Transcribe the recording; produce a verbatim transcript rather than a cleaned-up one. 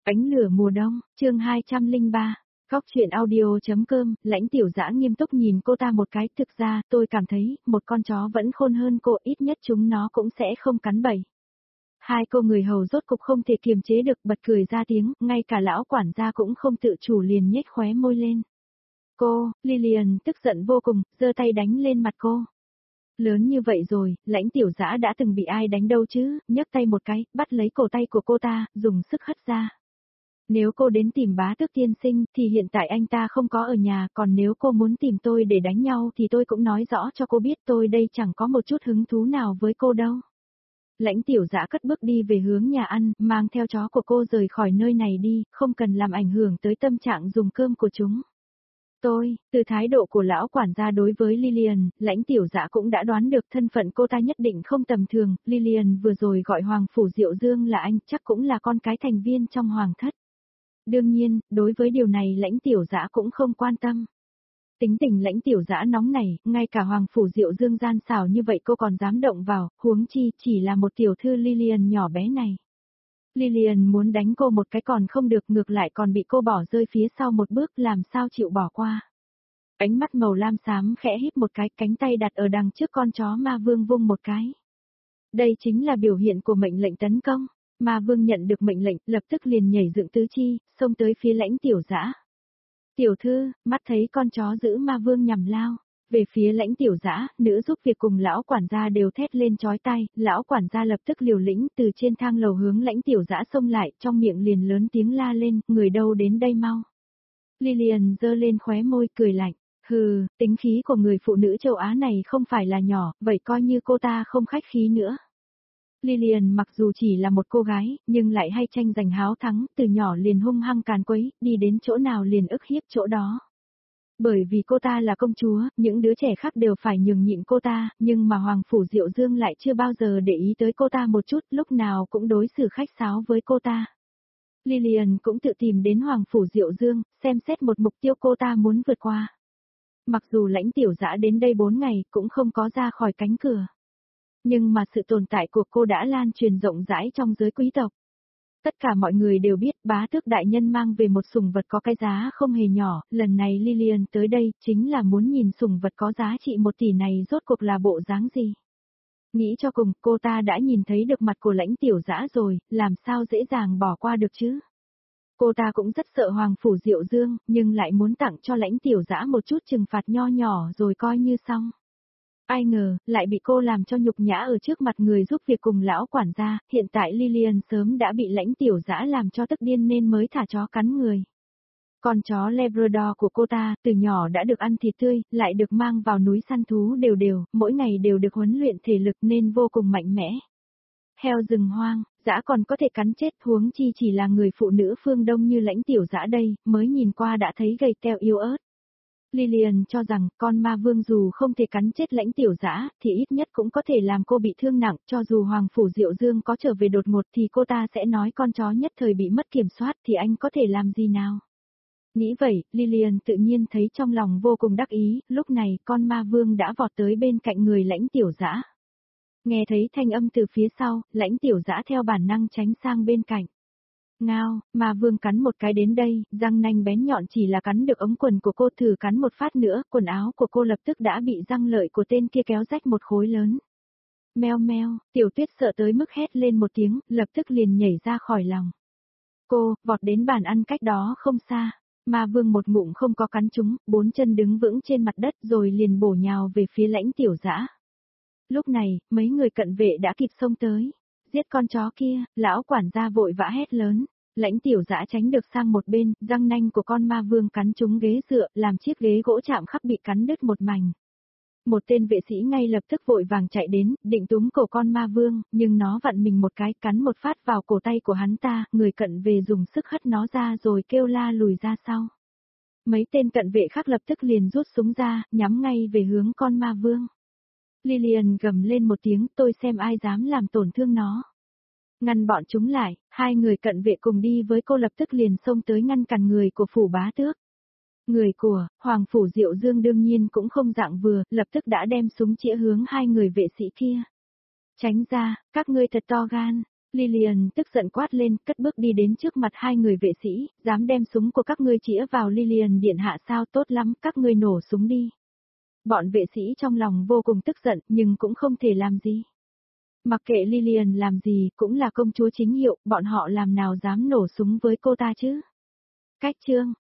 Ánh lửa mùa đông, chương hai trăm lẻ ba, Góc chuyện audio.com, Lãnh Tiểu Dã nghiêm túc nhìn cô ta một cái, thực ra, tôi cảm thấy, một con chó vẫn khôn hơn cô, ít nhất chúng nó cũng sẽ không cắn bậy. Hai cô người hầu rốt cục không thể kiềm chế được bật cười ra tiếng, ngay cả lão quản gia cũng không tự chủ liền nhếch khóe môi lên. Cô, Lillian tức giận vô cùng, giơ tay đánh lên mặt cô. Lớn như vậy rồi, Lãnh Tiểu Dã đã từng bị ai đánh đâu chứ, nhấc tay một cái, bắt lấy cổ tay của cô ta, dùng sức hất ra. Nếu cô đến tìm bá tước tiên sinh thì hiện tại anh ta không có ở nhà, còn nếu cô muốn tìm tôi để đánh nhau thì tôi cũng nói rõ cho cô biết tôi đây chẳng có một chút hứng thú nào với cô đâu. Lãnh Tiểu Dã cất bước đi về hướng nhà ăn, mang theo chó của cô rời khỏi nơi này đi, không cần làm ảnh hưởng tới tâm trạng dùng cơm của chúng. Tôi, từ thái độ của lão quản gia đối với Lillian, Lãnh Tiểu Dã cũng đã đoán được thân phận cô ta nhất định không tầm thường, Lillian vừa rồi gọi Hoàng Phủ Diệu Dương là anh, chắc cũng là con cái thành viên trong Hoàng thất. Đương nhiên, đối với điều này Lãnh Tiểu Dã cũng không quan tâm. Tính tình Lãnh Tiểu Dã nóng này, ngay cả Hoàng Phủ Diệu Dương gian xảo như vậy cô còn dám động vào, huống chi chỉ là một tiểu thư Lillian nhỏ bé này. Lillian muốn đánh cô một cái còn không được, ngược lại còn bị cô bỏ rơi phía sau một bước, làm sao chịu bỏ qua. Ánh mắt màu lam xám khẽ híp một cái, cánh tay đặt ở đằng trước con chó ma vương vung một cái. Đây chính là biểu hiện của mệnh lệnh tấn công. Ma vương nhận được mệnh lệnh, lập tức liền nhảy dựng tứ chi, xông tới phía Lãnh Tiểu Dã. Tiểu thư, mắt thấy con chó giữ ma vương nhằm lao. Về phía Lãnh Tiểu Dã, nữ giúp việc cùng lão quản gia đều thét lên chói tai, lão quản gia lập tức liều lĩnh từ trên thang lầu hướng Lãnh Tiểu Dã xông lại, trong miệng liền lớn tiếng la lên, người đâu đến đây mau. Lillian giơ lên khóe môi cười lạnh, hừ, tính khí của người phụ nữ châu Á này không phải là nhỏ, vậy coi như cô ta không khách khí nữa. Lillian mặc dù chỉ là một cô gái, nhưng lại hay tranh giành háo thắng, từ nhỏ liền hung hăng càn quấy, đi đến chỗ nào liền ức hiếp chỗ đó. Bởi vì cô ta là công chúa, những đứa trẻ khác đều phải nhường nhịn cô ta, nhưng mà Hoàng Phủ Diệu Dương lại chưa bao giờ để ý tới cô ta một chút, lúc nào cũng đối xử khách sáo với cô ta. Lillian cũng tự tìm đến Hoàng Phủ Diệu Dương, xem xét một mục tiêu cô ta muốn vượt qua. Mặc dù Lãnh Tiểu Dã đến đây bốn ngày, cũng không có ra khỏi cánh cửa. Nhưng mà sự tồn tại của cô đã lan truyền rộng rãi trong giới quý tộc. Tất cả mọi người đều biết bá tước đại nhân mang về một sủng vật có cái giá không hề nhỏ, lần này Lillian tới đây chính là muốn nhìn sủng vật có giá trị một tỷ này rốt cuộc là bộ dáng gì. Nghĩ cho cùng, cô ta đã nhìn thấy được mặt của Lãnh Tiểu Dã rồi, làm sao dễ dàng bỏ qua được chứ. Cô ta cũng rất sợ Hoàng Phủ Diệu Dương, nhưng lại muốn tặng cho Lãnh Tiểu Dã một chút trừng phạt nho nhỏ rồi coi như xong. Ai ngờ, lại bị cô làm cho nhục nhã ở trước mặt người giúp việc cùng lão quản gia, hiện tại Lillian sớm đã bị Lãnh Tiểu Dã làm cho tức điên nên mới thả chó cắn người. Con chó Labrador của cô ta, từ nhỏ đã được ăn thịt tươi, lại được mang vào núi săn thú đều đều, mỗi ngày đều được huấn luyện thể lực nên vô cùng mạnh mẽ. Heo rừng hoang, dã còn có thể cắn chết, huống chi chỉ là người phụ nữ phương Đông như Lãnh Tiểu Dã đây, mới nhìn qua đã thấy gầy teo yếu ớt. Lillian cho rằng con ma vương dù không thể cắn chết Lãnh Tiểu Dã thì ít nhất cũng có thể làm cô bị thương nặng, cho dù Hoàng Phủ Diệu Dương có trở về đột ngột thì cô ta sẽ nói con chó nhất thời bị mất kiểm soát thì anh có thể làm gì nào. Nghĩ vậy, Lillian tự nhiên thấy trong lòng vô cùng đắc ý, lúc này con ma vương đã vọt tới bên cạnh người Lãnh Tiểu Dã. Nghe thấy thanh âm từ phía sau, Lãnh Tiểu Dã theo bản năng tránh sang bên cạnh. Ngao, ma vương cắn một cái đến đây, răng nanh bén nhọn chỉ là cắn được ống quần của cô, thử cắn một phát nữa, quần áo của cô lập tức đã bị răng lợi của tên kia kéo rách một khối lớn. Meo meo, Tiểu Tuyết sợ tới mức hét lên một tiếng, lập tức liền nhảy ra khỏi lòng. Cô, vọt đến bàn ăn cách đó không xa, ma vương một ngụm không có cắn chúng, bốn chân đứng vững trên mặt đất rồi liền bổ nhào về phía Lãnh Tiểu Dã. Lúc này, mấy người cận vệ đã kịp xông tới. Giết con chó kia, lão quản gia vội vã hét lớn. Lãnh Tiểu Dã tránh được sang một bên, răng nanh của con ma vương cắn trúng ghế dựa, làm chiếc ghế gỗ chạm khắc bị cắn đứt một mảnh. Một tên vệ sĩ ngay lập tức vội vàng chạy đến, định túm cổ con ma vương, nhưng nó vặn mình một cái, cắn một phát vào cổ tay của hắn ta, người cận vệ dùng sức hất nó ra rồi kêu la lùi ra sau. Mấy tên cận vệ khác lập tức liền rút súng ra, nhắm ngay về hướng con ma vương. Lillian gầm lên một tiếng, tôi xem ai dám làm tổn thương nó. Ngăn bọn chúng lại, hai người cận vệ cùng đi với cô lập tức liền xông tới ngăn cản người của phủ bá tước. Người của Hoàng Phủ Diệu Dương đương nhiên cũng không dạng vừa, lập tức đã đem súng chĩa hướng hai người vệ sĩ kia. Tránh ra, các ngươi thật to gan. Lillian tức giận quát lên, cất bước đi đến trước mặt hai người vệ sĩ, dám đem súng của các ngươi chĩa vào Lillian điện hạ sao, tốt lắm, các ngươi nổ súng đi. Bọn vệ sĩ trong lòng vô cùng tức giận, nhưng cũng không thể làm gì. Mặc kệ Lillian làm gì, cũng là công chúa chính hiệu, bọn họ làm nào dám nổ súng với cô ta chứ. Cách chương